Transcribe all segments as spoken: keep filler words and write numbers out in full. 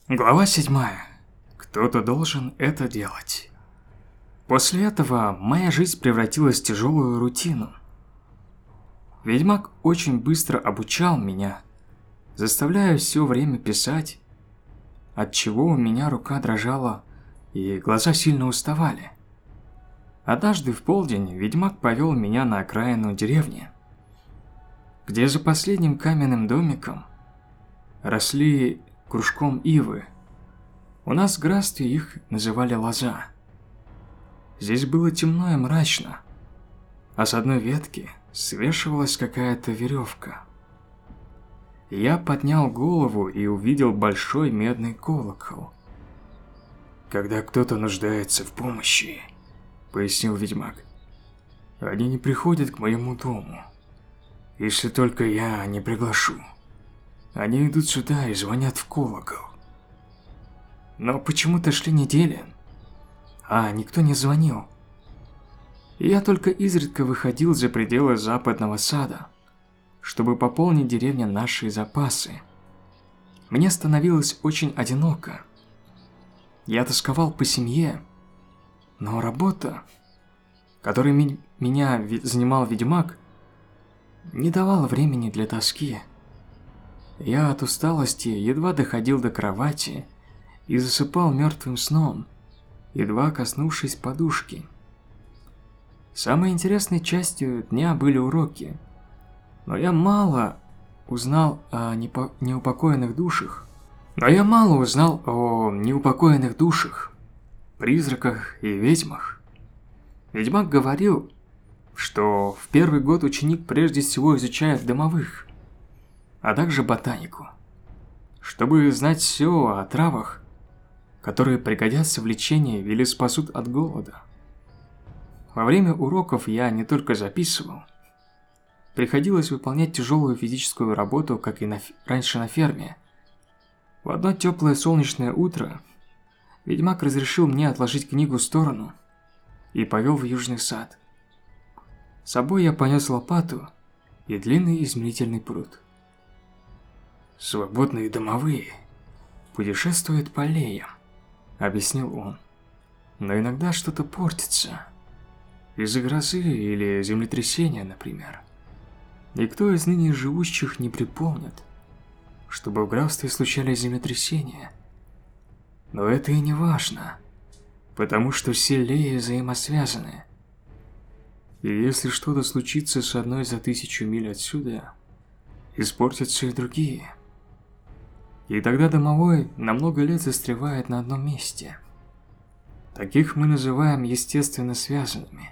Глава седьмая. Кто-то должен это делать. После этого моя жизнь превратилась в тяжелую рутину. Ведьмак очень быстро обучал меня, заставляя все время писать, отчего у меня рука дрожала и глаза сильно уставали. Однажды в полдень ведьмак повел меня на окраину деревни, где за последним каменным домиком росли кружком ивы. У нас в графстве их называли лоза. Здесь было темно и мрачно, а с одной ветки свешивалась какая-то веревка. Я поднял голову и увидел большой медный колокол. «Когда кто-то нуждается в помощи», — пояснил ведьмак, — «они не приходят к моему дому, если только я не приглашу. Они идут сюда и звонят в колокол». Но почему-то шли недели, а никто не звонил. И я только изредка выходил за пределы западного сада, чтобы пополнить деревне наши запасы. Мне становилось очень одиноко. Я тосковал по семье, но работа, которой ми меня занимал ведьмак, не давала времени для тоски. Я от усталости едва доходил до кровати и засыпал мертвым сном, едва коснувшись подушки. Самой интересной частью дня были уроки, но я мало узнал о непо неупокоенных душах. Но я мало узнал о неупокоенных душах, призраках и ведьмах. Ведьмак говорил, что в первый год ученик прежде всего изучает домовых, а также ботанику, чтобы знать все о травах, которые пригодятся в лечении или спасут от голода. Во время уроков я не только записывал. Приходилось выполнять тяжелую физическую работу, как и на раньше на ферме. В одно теплое солнечное утро ведьмак разрешил мне отложить книгу в сторону и повел в южный сад. С собой я понес лопату и длинный измерительный прут. «Свободные домовые путешествуют по аллеям», — объяснил он. «Но иногда что-то портится. Из-за грозы или землетрясения, например. Никто из ныне живущих не припомнит, чтобы в графстве случались землетрясения. Но это и не важно, потому что все аллеи взаимосвязаны. И если что-то случится с одной за тысячу миль отсюда, испортятся и другие. И тогда домовой на много лет застревает на одном месте. Таких мы называем естественно связанными.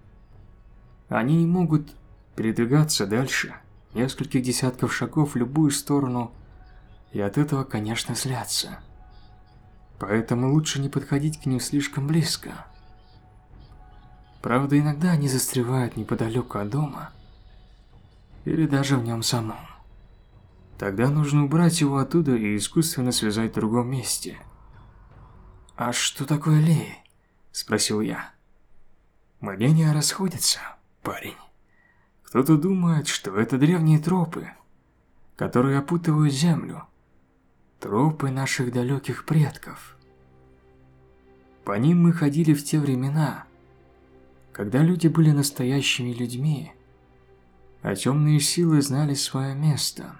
Они не могут передвигаться дальше нескольких десятков шагов в любую сторону, и от этого, конечно, злятся. Поэтому лучше не подходить к ним слишком близко. Правда, иногда они застревают неподалеку от дома, или даже в нем самом. Тогда нужно убрать его оттуда и искусственно связать в другом месте. «А что такое аллеи?» – спросил я. Мнения расходятся, парень. Кто-то думает, что это древние тропы, которые опутывают землю. Тропы наших далеких предков. По ним мы ходили в те времена, когда люди были настоящими людьми, а темные силы знали свое место.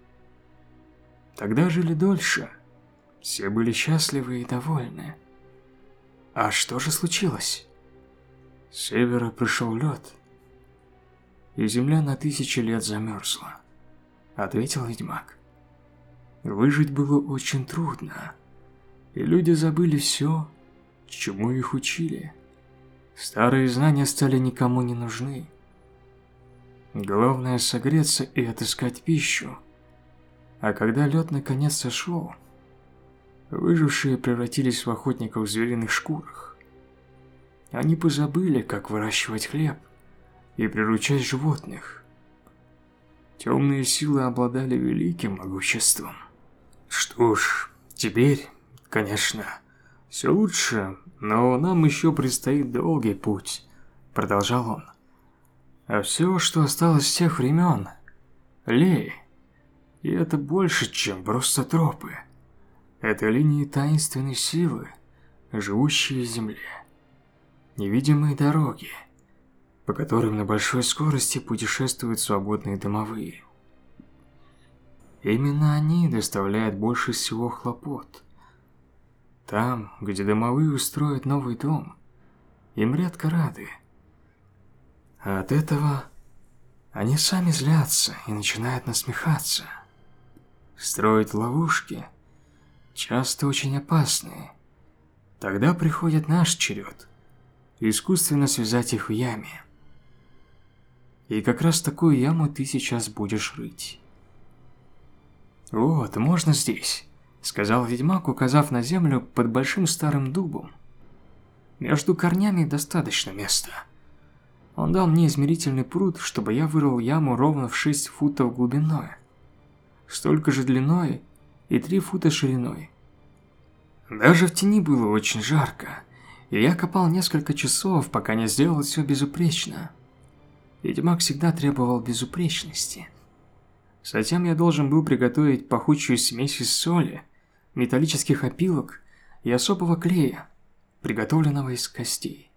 Тогда жили дольше, все были счастливы и довольны. А что же случилось? С севера пришел лед, и земля на тысячи лет замерзла, ответил ведьмак. Выжить было очень трудно, и люди забыли все, чему их учили. Старые знания стали никому не нужны. Главное согреться и отыскать пищу. А когда лед наконец сошел, выжившие превратились в охотников в звериных шкурах. Они позабыли, как выращивать хлеб и приручать животных. Темные силы обладали великим могуществом. Что ж, теперь, конечно, все лучше, но нам еще предстоит долгий путь, продолжал он. А все, что осталось с тех времен, аллеи. И это больше, чем просто тропы. Это линии таинственной силы, живущие в земле. Невидимые дороги, по которым на большой скорости путешествуют свободные домовые. Именно они доставляют больше всего хлопот. Там, где домовые устроят новый дом, им редко рады. А от этого они сами злятся и начинают насмехаться. Строить ловушки часто очень опасные. Тогда приходит наш черед искусственно связать их в яме. И как раз такую яму ты сейчас будешь рыть. «Вот, можно здесь», — сказал ведьмак, указав на землю под большим старым дубом. «Между корнями достаточно места». Он дал мне измерительный прут, чтобы я вырыл яму ровно в шесть футов глубиной, столько же длиной и три фута шириной. Даже в тени было очень жарко, и я копал несколько часов, пока не сделал все безупречно. Ведьмак всегда требовал безупречности. Затем я должен был приготовить пахучую смесь из соли, металлических опилок и особого клея, приготовленного из костей.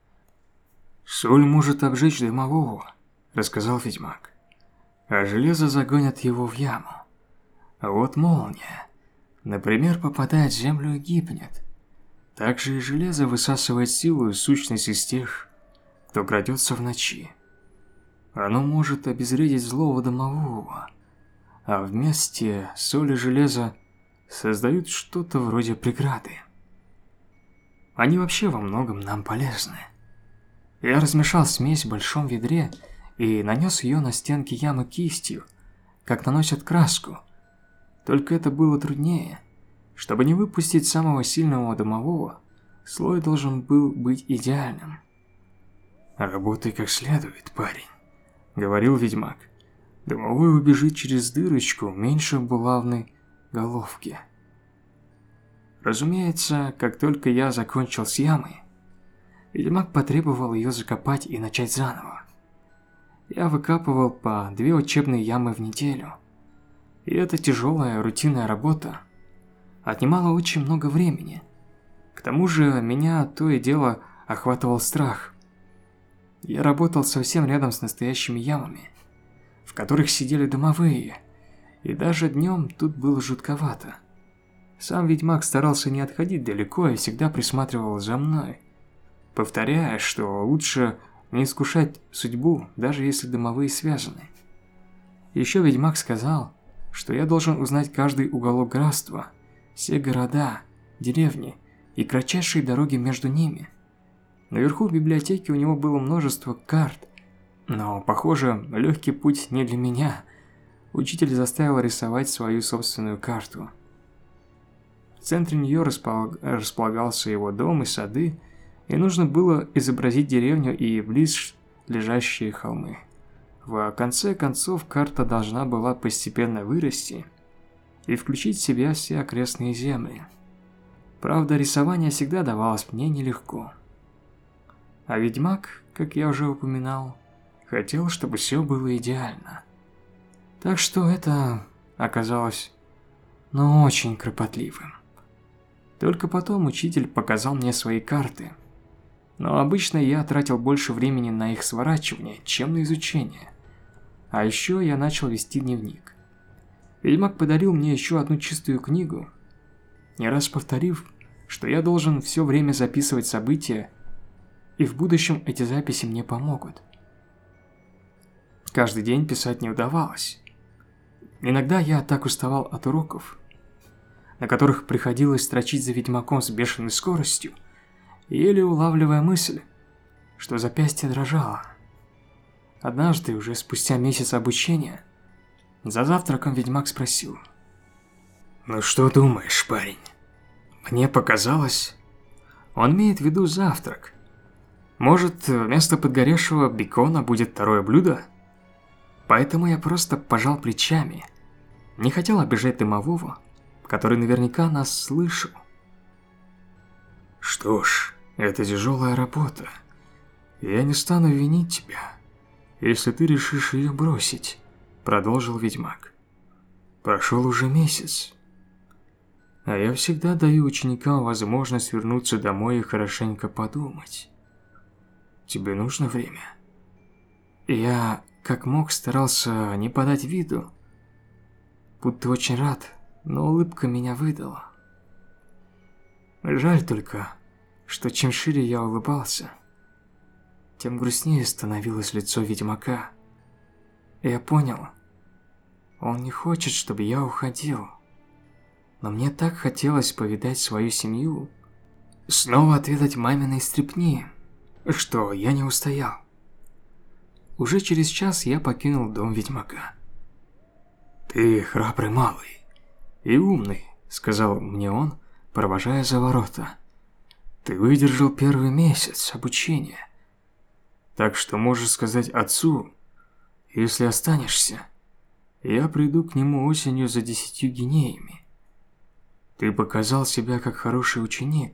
«Соль может обжечь дымового», — рассказал ведьмак, «а железо загонит его в яму. А вот молния, например, попадает в землю и гибнет. Также и железо высасывает силу и сущность из тех, кто крадется в ночи. Оно может обезвредить злого домового, а вместе соль и железо создают что-то вроде преграды. Они вообще во многом нам полезны». Я размешал смесь в большом ведре и нанес ее на стенки ямы кистью, как наносят краску. Только это было труднее. Чтобы не выпустить самого сильного домового, слой должен был быть идеальным. «Работай как следует, парень», — говорил ведьмак. «Домовой убежит через дырочку меньше булавной головки». Разумеется, как только я закончил с ямой, ведьмак потребовал ее закопать и начать заново. Я выкапывал по две учебные ямы в неделю, и эта тяжелая рутинная работа отнимала очень много времени. К тому же меня то и дело охватывал страх. Я работал совсем рядом с настоящими ямами, в которых сидели домовые, и даже днем тут было жутковато. Сам ведьмак старался не отходить далеко и всегда присматривал за мной, повторяя, что лучше не искушать судьбу, даже если домовые связаны. Еще ведьмак сказал, что я должен узнать каждый уголок графства, все города, деревни и кратчайшие дороги между ними. Наверху в библиотеке у него было множество карт, но, похоже, легкий путь не для меня. Учитель заставил рисовать свою собственную карту. В центре нее располагался его дом и сады, и нужно было изобразить деревню и близ лежащие холмы. В конце концов, карта должна была постепенно вырасти и включить в себя все окрестные земли. Правда, рисование всегда давалось мне нелегко. А ведьмак, как я уже упоминал, хотел, чтобы все было идеально. Так что это оказалось, ну, очень кропотливым. Только потом учитель показал мне свои карты. Но обычно я тратил больше времени на их сворачивание, чем на изучение. А еще я начал вести дневник. Ведьмак подарил мне еще одну чистую книгу, не раз повторив, что я должен все время записывать события, и в будущем эти записи мне помогут. Каждый день писать не удавалось. Иногда я так уставал от уроков, на которых приходилось строчить за ведьмаком с бешеной скоростью, еле улавливая мысль, что запястье дрожало. Однажды, уже спустя месяц обучения, за завтраком ведьмак спросил: «Ну что думаешь, парень? Мне показалось...» Он имеет в виду завтрак. Может, вместо подгоревшего бекона будет второе блюдо? Поэтому я просто пожал плечами. Не хотел обижать домового, который наверняка нас слышал. «Что ж, это тяжелая работа. Я не стану винить тебя, если ты решишь ее бросить», — продолжил ведьмак. «Прошел уже месяц. А я всегда даю ученикам возможность вернуться домой и хорошенько подумать. Тебе нужно время? Я, как мог, старался не подать виду, будто очень рад, но улыбка меня выдала. Жаль только, что чем шире я улыбался, тем грустнее становилось лицо ведьмака. И я понял, он не хочет, чтобы я уходил. Но мне так хотелось повидать свою семью, снова отведать маминой стряпни, что я не устоял. Уже через час я покинул дом ведьмака. «Ты храбрый малый и умный», — сказал мне он, провожая за ворота. «Ты выдержал первый месяц обучения, так что можешь сказать отцу, если останешься, я приду к нему осенью за десятью гинеями. Ты показал себя как хороший ученик,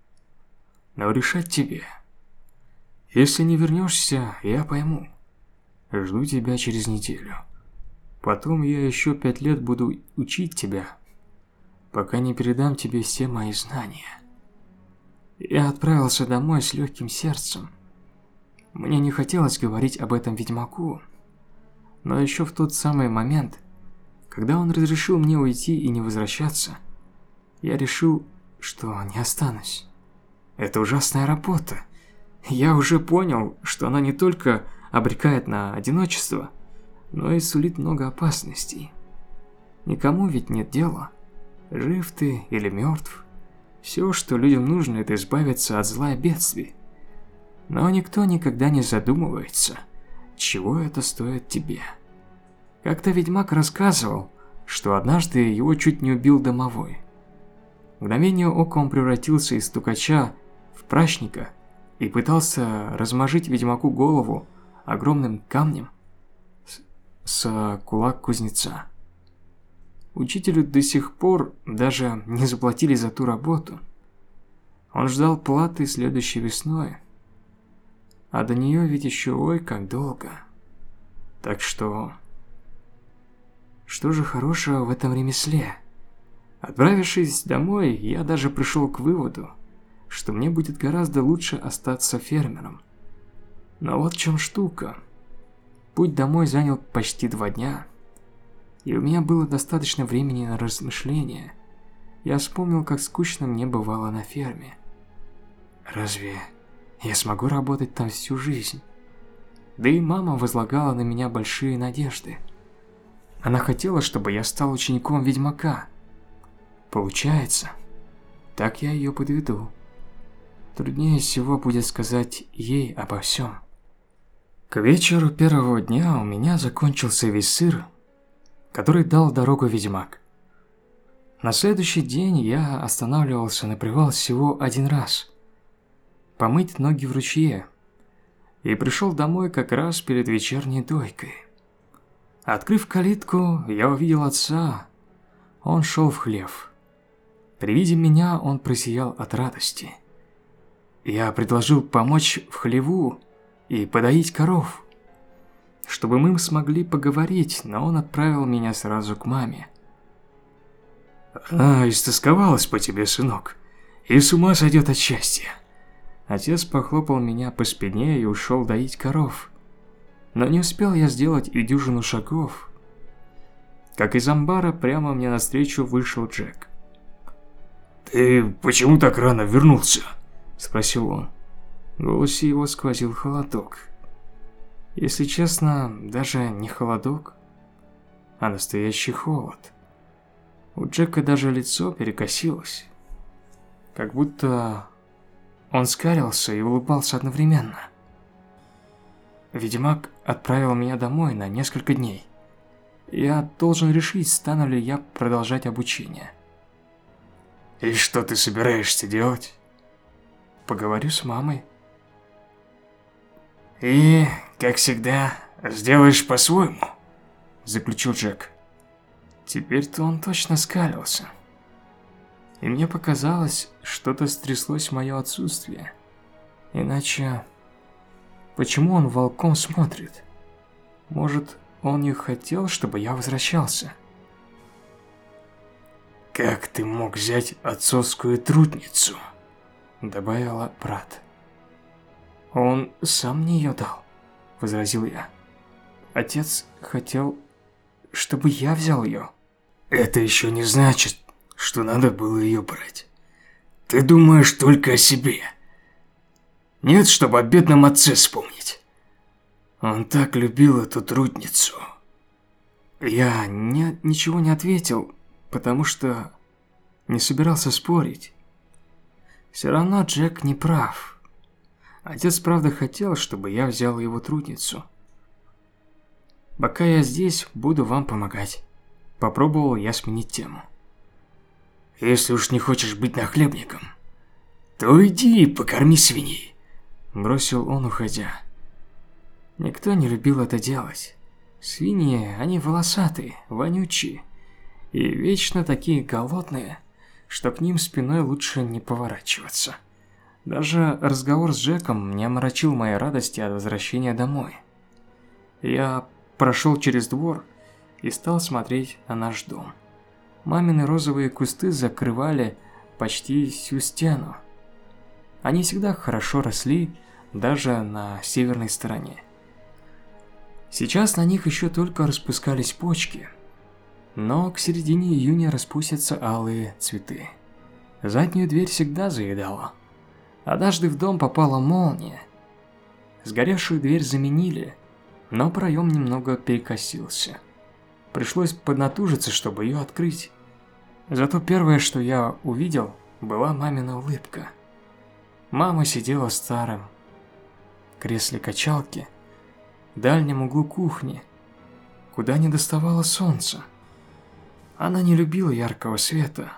но решать тебе. Если не вернешься, я пойму. Жду тебя через неделю. Потом я еще пять лет буду учить тебя, пока не передам тебе все мои знания». Я отправился домой с легким сердцем. Мне не хотелось говорить об этом ведьмаку, но еще в тот самый момент, когда он разрешил мне уйти и не возвращаться, я решил, что не останусь. Это ужасная работа. Я уже понял, что она не только обрекает на одиночество, но и сулит много опасностей. Никому ведь нет дела, жив ты или мертв. Все, что людям нужно, это избавиться от зла и бедствий. Но никто никогда не задумывается, чего это стоит тебе. Как-то ведьмак рассказывал, что однажды его чуть не убил домовой. В мгновение ока он превратился из стукача в прачника и пытался размажить ведьмаку голову огромным камнем с, с кулак кузнеца. Учителю до сих пор даже не заплатили за ту работу. Он ждал платы следующей весной, а до нее ведь еще ой как долго. Так что... Что же хорошего в этом ремесле? Отправившись домой, я даже пришел к выводу, что мне будет гораздо лучше остаться фермером. Но вот в чем штука. Путь домой занял почти два дня, и у меня было достаточно времени на размышления. Я вспомнил, как скучно мне бывало на ферме. Разве я смогу работать там всю жизнь? Да и мама возлагала на меня большие надежды. Она хотела, чтобы я стал учеником ведьмака. Получается, так я ее подведу. Труднее всего будет сказать ей обо всем. К вечеру первого дня у меня закончился весь сыр, который дал дорогу ведьмак. На следующий день я останавливался на привал всего один раз, помыть ноги в ручье, и пришел домой как раз перед вечерней дойкой. Открыв калитку, я увидел отца. Он шел в хлев. При виде меня он просиял от радости. Я предложил помочь в хлеву и подоить коров, чтобы мы смогли поговорить, но он отправил меня сразу к маме. «Она истосковалась по тебе, сынок, и с ума сойдет от счастья». Отец похлопал меня по спине и ушел доить коров. Но не успел я сделать и дюжину шагов, как из амбара прямо мне навстречу вышел Джек. «Ты почему так рано вернулся?» – спросил он. В голосе его сквозил холодок. Если честно, даже не холодок, а настоящий холод. У Джека даже лицо перекосилось, как будто он скалился и улыбался одновременно. Ведьмак отправил меня домой на несколько дней. Я должен решить, стану ли я продолжать обучение. «И что ты собираешься делать?» «Поговорю с мамой». «И, как всегда, сделаешь по-своему», – заключил Джек. Теперь-то он точно скалился. И мне показалось, что-то стряслось в мое отсутствие. Иначе, почему он волком смотрит? Может, он не хотел, чтобы я возвращался? «Как ты мог взять отцовскую трудницу?» – добавила брат. «Он сам мне ее дал», – возразил я. «Отец хотел, чтобы я взял ее». «Это еще не значит, что надо было ее брать. Ты думаешь только о себе. Нет, чтобы о бедном отце вспомнить. Он так любил эту трудницу». Я не, ничего не ответил, потому что не собирался спорить. Все равно Джек не прав. Отец правда хотел, чтобы я взял его трудницу. «Пока я здесь, буду вам помогать». Попробовал я сменить тему. «Если уж не хочешь быть нахлебником, то иди и покорми свиней», – бросил он, уходя. Никто не любил это делать. Свиньи, они волосатые, вонючие и вечно такие голодные, что к ним спиной лучше не поворачиваться. Даже разговор с Джеком не омрачил моей радости от возвращения домой. Я прошел через двор и стал смотреть на наш дом. Мамины розовые кусты закрывали почти всю стену. Они всегда хорошо росли, даже на северной стороне. Сейчас на них еще только распускались почки, но к середине июня распустятся алые цветы. Заднюю дверь всегда заедала. Однажды в дом попала молния. Сгоревшую дверь заменили, но проем немного перекосился. Пришлось поднатужиться, чтобы ее открыть. Зато первое, что я увидел, была мамина улыбка. Мама сидела в старом кресле качалки в дальнем углу кухни, куда не доставало солнца. Она не любила яркого света.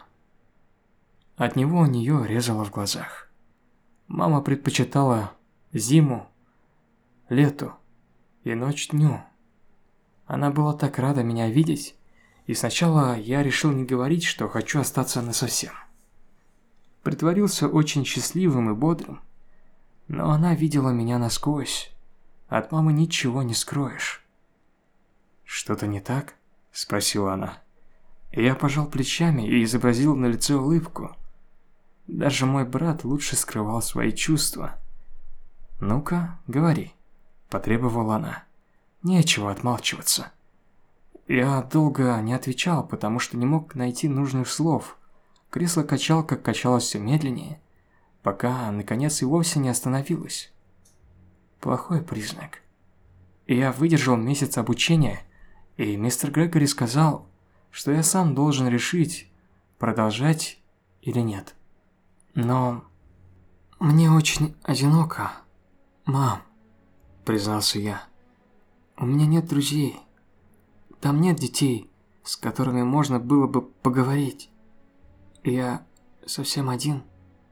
От него у нее резало в глазах. Мама предпочитала зиму, лету и ночь дню. Она была так рада меня видеть, и сначала я решил не говорить, что хочу остаться насовсем. Притворился очень счастливым и бодрым, но она видела меня насквозь. От мамы ничего не скроешь. «Что-то не так?» – спросила она. Я пожал плечами и изобразил на лице улыбку. Даже мой брат лучше скрывал свои чувства. «Ну-ка, говори», – потребовала она. Нечего отмалчиваться. Я долго не отвечал, потому что не мог найти нужных слов. Кресло-качалка качалось все медленнее, пока, наконец, и вовсе не остановилось. Плохой признак. Я выдержал месяц обучения, и мистер Грегори сказал, что я сам должен решить, продолжать или нет. Но мне очень одиноко, мам, признался я. У меня нет друзей. Там нет детей, с которыми можно было бы поговорить. Я совсем один.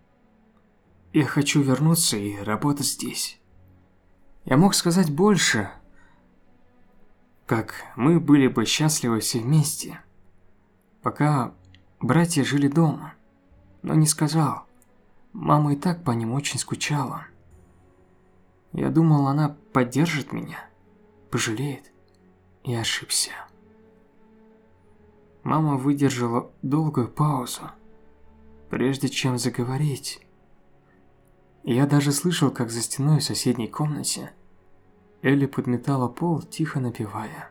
Я хочу вернуться и работать здесь. Я мог сказать больше, как мы были бы счастливы все вместе, пока братья жили дома, но не сказал. Мама и так по ним очень скучала. Я думал, она поддержит меня, пожалеет. Я ошибся. Мама выдержала долгую паузу, прежде чем заговорить. Я даже слышал, как за стеной в соседней комнате Элли подметала пол, тихо напевая.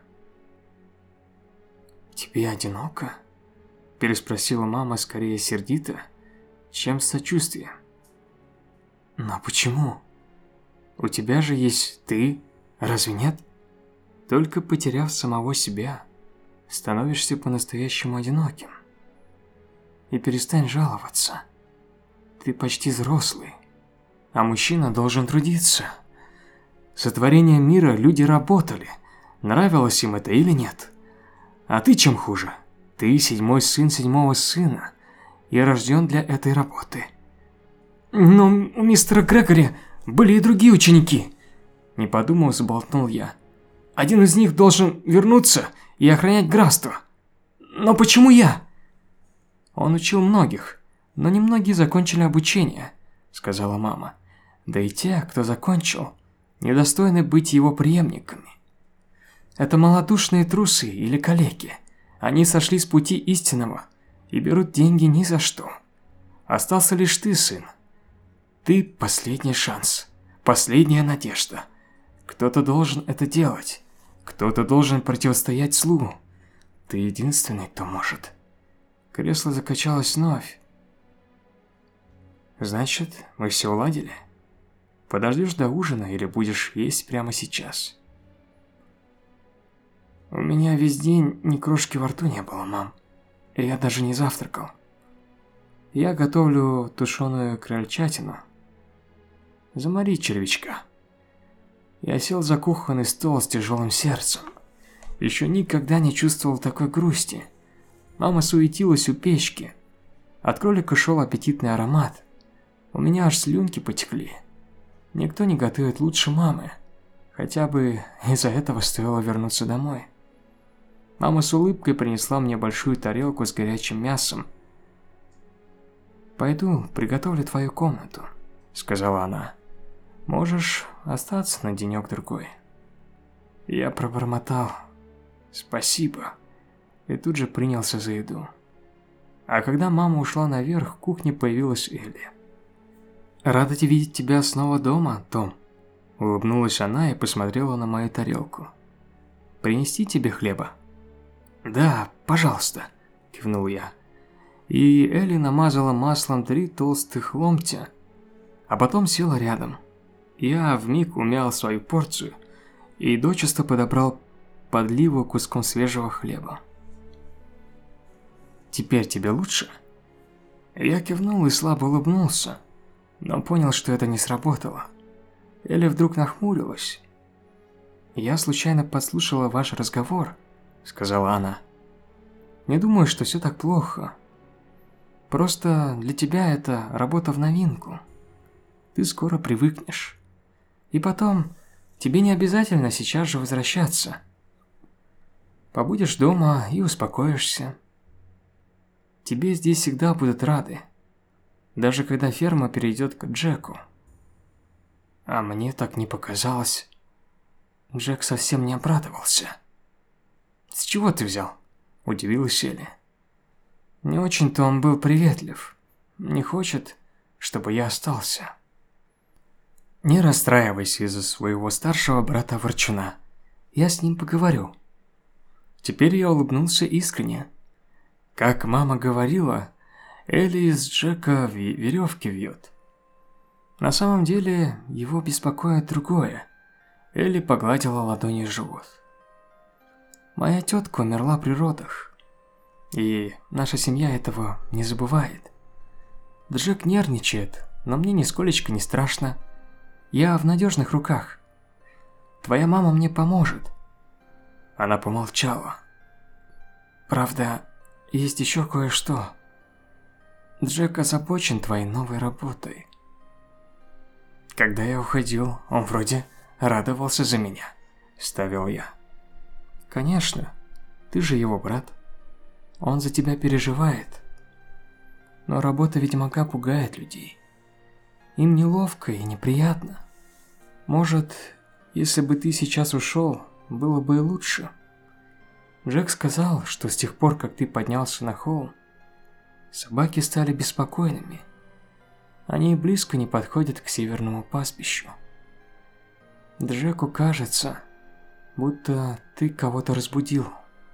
«Тебе одиноко?» – переспросила мама скорее сердито, чем с сочувствием. «Но почему? У тебя же есть ты, разве нет? Только потеряв самого себя, становишься по-настоящему одиноким. И перестань жаловаться. Ты почти взрослый, а мужчина должен трудиться. Сотворение мира люди работали, нравилось им это или нет. А ты чем хуже? Ты седьмой сын седьмого сына и рожден для этой работы. Но у мистера Грегори были и другие ученики. Не подумав, заболтнул я. Один из них должен вернуться и охранять графство. Но почему я? Он учил многих, но немногие закончили обучение, сказала мама. Да и те, кто закончил, недостойны быть его преемниками. Это малодушные трусы или калеки. Они сошли с пути истинного и берут деньги ни за что. Остался лишь ты, сын. Ты – последний шанс, последняя надежда. Кто-то должен это делать, кто-то должен противостоять злу. Ты единственный, кто может. Кресло закачалось вновь. Значит, мы все уладили? Подождешь до ужина или будешь есть прямо сейчас? У меня весь день ни крошки во рту не было, мам. И я даже не завтракал. Я готовлю тушеную крольчатину. Замори червячка. Я сел за кухонный стол с тяжелым сердцем. Еще никогда не чувствовал такой грусти. Мама суетилась у печки. От кролика шел аппетитный аромат. У меня аж слюнки потекли. Никто не готовит лучше мамы. Хотя бы из-за этого стоило вернуться домой. Мама с улыбкой принесла мне большую тарелку с горячим мясом. «Пойду приготовлю твою комнату», — сказала она. «Можешь остаться на денек-другой». Я пробормотал «спасибо» и тут же принялся за еду. А когда мама ушла наверх, в кухне появилась Элли. «Рада видеть тебя снова дома, Том», — улыбнулась она и посмотрела на мою тарелку. «Принести тебе хлеба?» «Да, пожалуйста», — кивнул я. И Элли намазала маслом три толстых ломтя, а потом села рядом. Я вмиг умял свою порцию и дочисто подобрал подливу куском свежего хлеба. «Теперь тебе лучше?» Я кивнул и слабо улыбнулся, но понял, что это не сработало. Элли вдруг нахмурилась. «Я случайно подслушала ваш разговор», — сказала она. «Не думаю, что все так плохо. Просто для тебя это работа в новинку. Ты скоро привыкнешь. И потом, тебе не обязательно сейчас же возвращаться. Побудешь дома и успокоишься. Тебе здесь всегда будут рады, даже когда ферма перейдет к Джеку». А мне так не показалось. Джек совсем не обрадовался. «С чего ты взял?» – удивилась Элли. «Не очень-то он был приветлив. Не хочет, чтобы я остался». «Не расстраивайся из-за своего старшего брата-ворчуна. Я с ним поговорю». Теперь я улыбнулся искренне. Как мама говорила, Элли из Джека веревки вьет. На самом деле, его беспокоит другое. Элли погладила ладонью живот. «Моя тетка умерла при родах, и наша семья этого не забывает. Джек нервничает, но мне нисколечко не страшно. Я в надежных руках. Твоя мама мне поможет». Она помолчала. «Правда, есть еще кое-что. Джек озабочен твоей новой работой». «Когда я уходил, он вроде радовался за меня», – вставил я. «Конечно, ты же его брат. Он за тебя переживает. Но работа ведьмака пугает людей. Им неловко и неприятно. Может, если бы ты сейчас ушел, было бы и лучше. Джек сказал, что с тех пор, как ты поднялся на холм, собаки стали беспокойными. Они и близко не подходят к северному пастбищу. Джеку кажется, будто ты кого-то разбудил.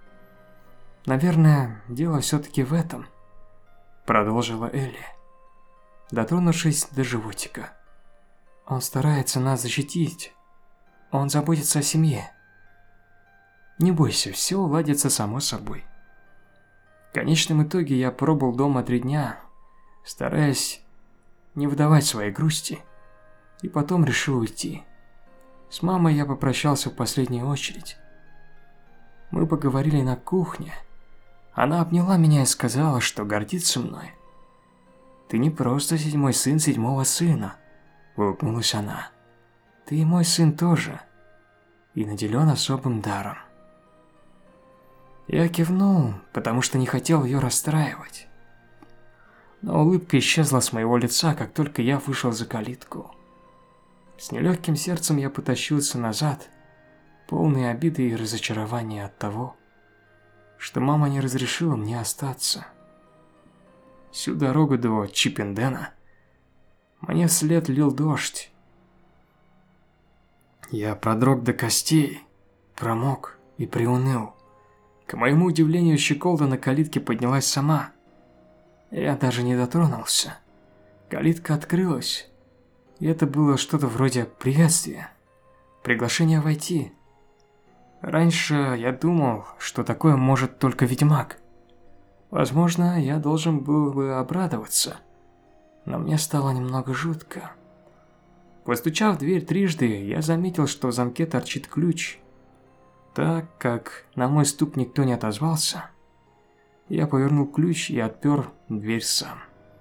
Наверное, дело все-таки в этом», – продолжила Элли, дотронувшись до животика. «Он старается нас защитить. Он заботится о семье. Не бойся, все уладится само собой». В конечном итоге я пробыл дома три дня, стараясь не выдавать своей грусти, и потом решил уйти. С мамой я попрощался в последнюю очередь. Мы поговорили на кухне. Она обняла меня и сказала, что гордится мной. «Ты не просто седьмой сын седьмого сына», – улыбнулась она. «Ты и мой сын тоже, и наделен особым даром». Я кивнул, потому что не хотел ее расстраивать. Но улыбка исчезла с моего лица, как только я вышел за калитку. С нелегким сердцем я потащился назад, полный обиды и разочарования от того, что мама не разрешила мне остаться. Всю дорогу до Чиппендена мне вслед лил дождь. Я продрог до костей, промок и приуныл. К моему удивлению, щеколда на калитке поднялась сама. Я даже не дотронулся. Калитка открылась, и это было что-то вроде приветствия, приглашения войти. Раньше я думал, что такое может только ведьмак. Возможно, я должен был бы обрадоваться, но мне стало немного жутко. Постучав в дверь трижды, я заметил, что в замке торчит ключ. Так как на мой стук никто не отозвался, я повернул ключ и отпер дверь сам.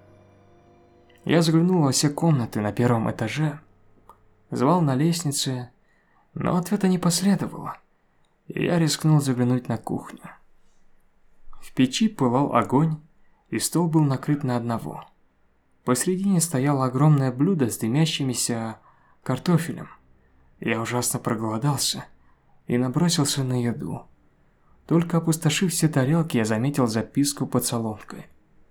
Я заглянул во все комнаты на первом этаже, звал на лестнице, но ответа не последовало, и я рискнул заглянуть на кухню. В печи пылал огонь, и стол был накрыт на одного. Посредине стояло огромное блюдо с дымящимися картофелем. Я ужасно проголодался и набросился на еду. Только опустошив все тарелки, я заметил записку под соломкой.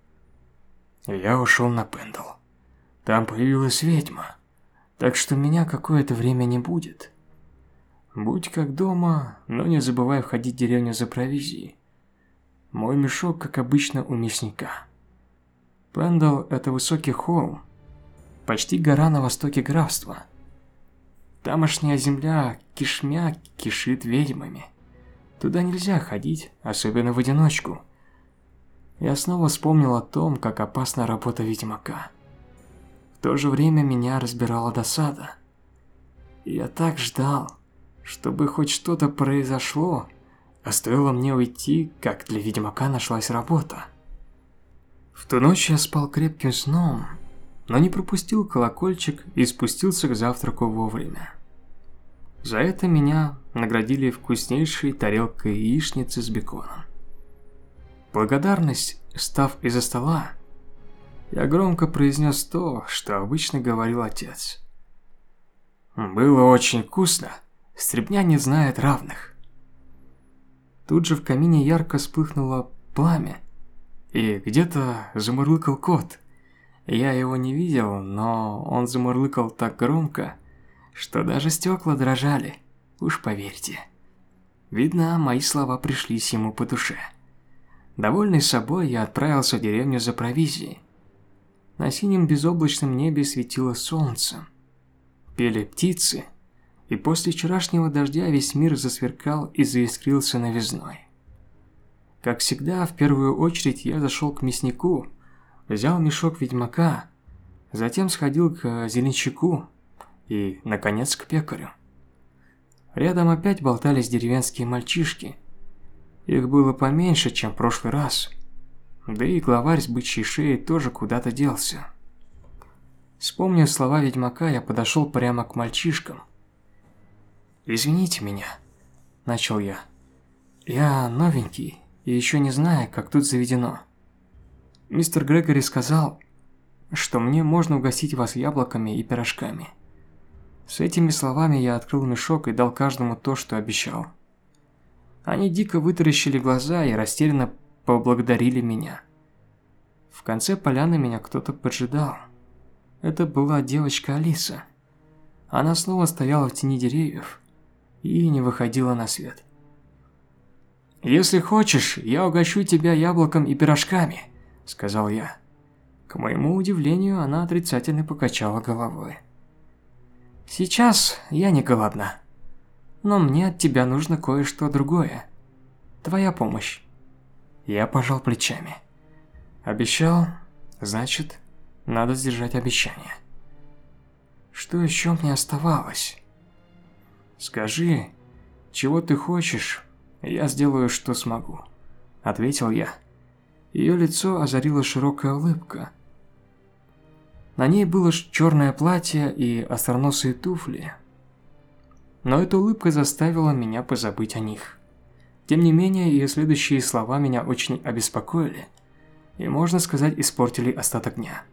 Я ушел на Пендл. Там появилась ведьма, так что меня какое-то время не будет. Будь как дома, но не забывай входить в деревню за провизией. Мой мешок, как обычно, у мясника. Пендл – это высокий холм, почти гора на востоке графства. Тамошняя земля кишмя кишит ведьмами. Туда нельзя ходить, особенно в одиночку. Я снова вспомнил о том, как опасна работа ведьмака. В то же время меня разбирала досада. Я так ждал, чтобы хоть что-то произошло, а стоило мне уйти, как для ведьмака нашлась работа. В ту ночь я спал крепким сном, но не пропустил колокольчик и спустился к завтраку вовремя. За это меня наградили вкуснейшей тарелкой яичницы с беконом. Благодарность, встав из-за стола, я громко произнес то, что обычно говорил отец. Было очень вкусно, стряпня не знает равных. Тут же в камине ярко вспыхнуло пламя, и где-то замурлыкал кот. Я его не видел, но он замурлыкал так громко, что даже стекла дрожали, уж поверьте. Видно, мои слова пришлись ему по душе. Довольный собой, я отправился в деревню за провизией. На синем безоблачном небе светило солнце. Пели птицы, и после вчерашнего дождя весь мир засверкал и заискрился новизной. Как всегда, в первую очередь я зашел к мяснику, взял мешок ведьмака, затем сходил к зеленщику и, наконец, к пекарю. Рядом опять болтались деревенские мальчишки. Их было поменьше, чем в прошлый раз. Да и главарь с бычьей шеей тоже куда-то делся. Вспомнив слова ведьмака, я подошел прямо к мальчишкам. «Извините меня», – начал я. «Я новенький и еще не знаю, как тут заведено. Мистер Грегори сказал, что мне можно угостить вас яблоками и пирожками». С этими словами я открыл мешок и дал каждому то, что обещал. Они дико вытаращили глаза и растерянно поблагодарили меня. В конце поляны меня кто-то поджидал. Это была девочка Алиса. Она снова стояла в тени деревьев и не выходила на свет. «Если хочешь, я угощу тебя яблоком и пирожками», – сказал я. К моему удивлению, она отрицательно покачала головой. «Сейчас я не голодна, но мне от тебя нужно кое-что другое. Твоя помощь». Я пожал плечами. Обещал, значит, надо сдержать обещание. Что еще мне оставалось? «Скажи, чего ты хочешь, я сделаю, что смогу», – ответил я. Ее лицо озарила широкая улыбка. На ней было черное платье и остроносые туфли. Но эта улыбка заставила меня позабыть о них. Тем не менее, ее следующие слова меня очень обеспокоили и, можно сказать, испортили остаток дня.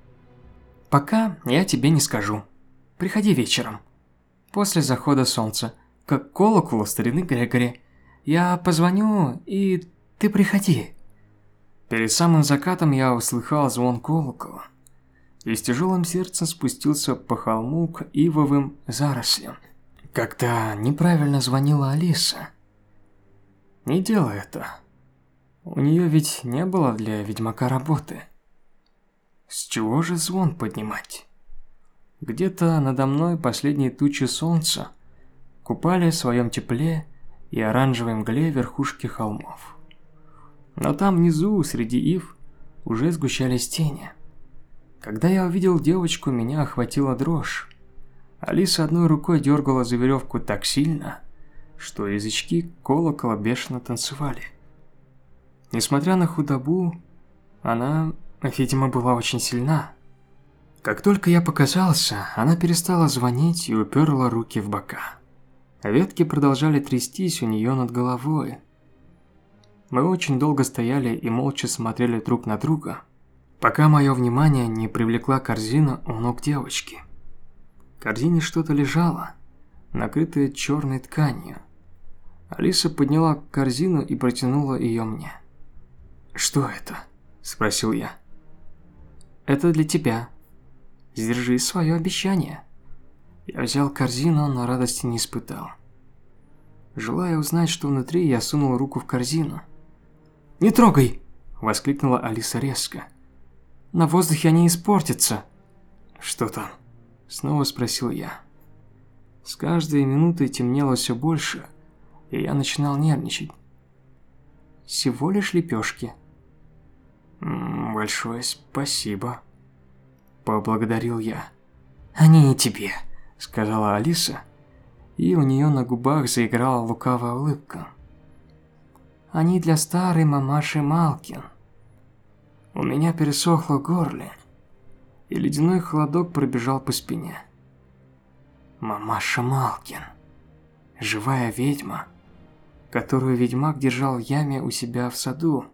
«Пока я тебе не скажу. Приходи вечером, после захода солнца, как колоколу старины Грегори. Я позвоню, и ты приходи». Перед самым закатом я услыхал звон колокола и с тяжелым сердцем спустился по холму к ивовым зарослям. Когда неправильно звонила Алиса. Не делай это. У нее ведь не было для ведьмака работы. С чего же звон поднимать? Где-то надо мной последние тучи солнца купали в своем тепле и оранжевой мгле верхушки холмов. Но там внизу, среди ив, уже сгущались тени. Когда я увидел девочку, меня охватила дрожь. Алиса одной рукой дергала за веревку так сильно, что язычки колокола бешено танцевали. Несмотря на худобу, она, видимо, была очень сильна. Как только я показался, она перестала звонить и уперла руки в бока. Ветки продолжали трястись у нее над головой. Мы очень долго стояли и молча смотрели друг на друга, пока мое внимание не привлекла корзина у ног девочки. В корзине что-то лежало, накрытое черной тканью. Алиса подняла корзину и протянула ее мне. «Что это?» – спросил я. «Это для тебя. Сдержи свое обещание». Я взял корзину, но радости не испытал. Желая узнать, что внутри, я сунул руку в корзину. «Не трогай!» – воскликнула Алиса резко. «На воздухе они испортятся». «Что там?» – снова спросил я. С каждой минутой темнело все больше, и я начинал нервничать. «Всего лишь лепешки». «Большое спасибо», – поблагодарил я. «Они не тебе», – сказала Алиса, и у нее на губах заиграла лукавая улыбка. «Они для старой мамаши Малкин». У меня пересохло в горле, и ледяной холодок пробежал по спине. Мамаша Малкин. Живая ведьма, которую ведьмак держал в яме у себя в саду.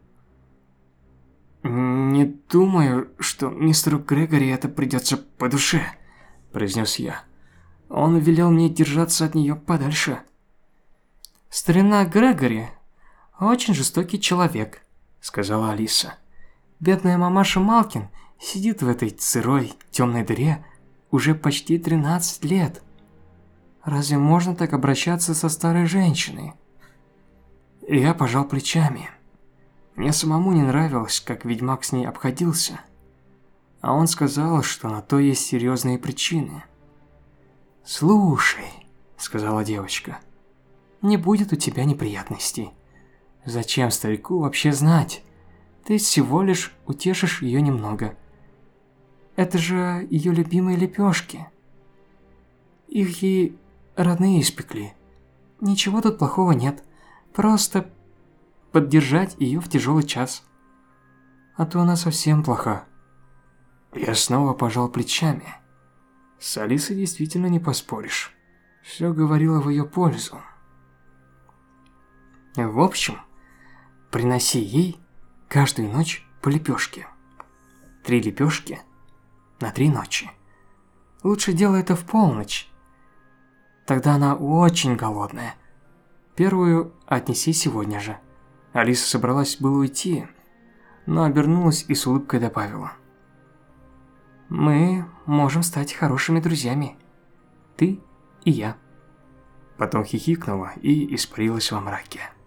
«Не думаю, что мистеру Грегори это придется по душе», – произнес я. «Он велел мне держаться от нее подальше». «Старина Грегори очень жестокий человек», – сказала Алиса. «Бедная мамаша Малкин сидит в этой сырой, темной дыре уже почти тринадцать лет. Разве можно так обращаться со старой женщиной?» Я пожал плечами. Мне самому не нравилось, как ведьмак с ней обходился. А он сказал, что на то есть серьезные причины. «Слушай», – сказала девочка, – «не будет у тебя неприятностей. Зачем старику вообще знать? Ты всего лишь утешишь ее немного. Это же ее любимые лепешки. Их ей родные испекли. Ничего тут плохого нет. Просто поддержать ее в тяжелый час. А то она совсем плоха». Я снова пожал плечами. С Алисой действительно не поспоришь. Все говорило в ее пользу. В общем, приноси ей каждую ночь по лепешке. Три лепешки на три ночи. Лучше делай это в полночь. Тогда она очень голодная. Первую отнеси сегодня же. Алиса собралась было уйти, но обернулась и с улыбкой добавила. «Мы можем стать хорошими друзьями. Ты и я». Потом хихикнула и испарилась во мраке.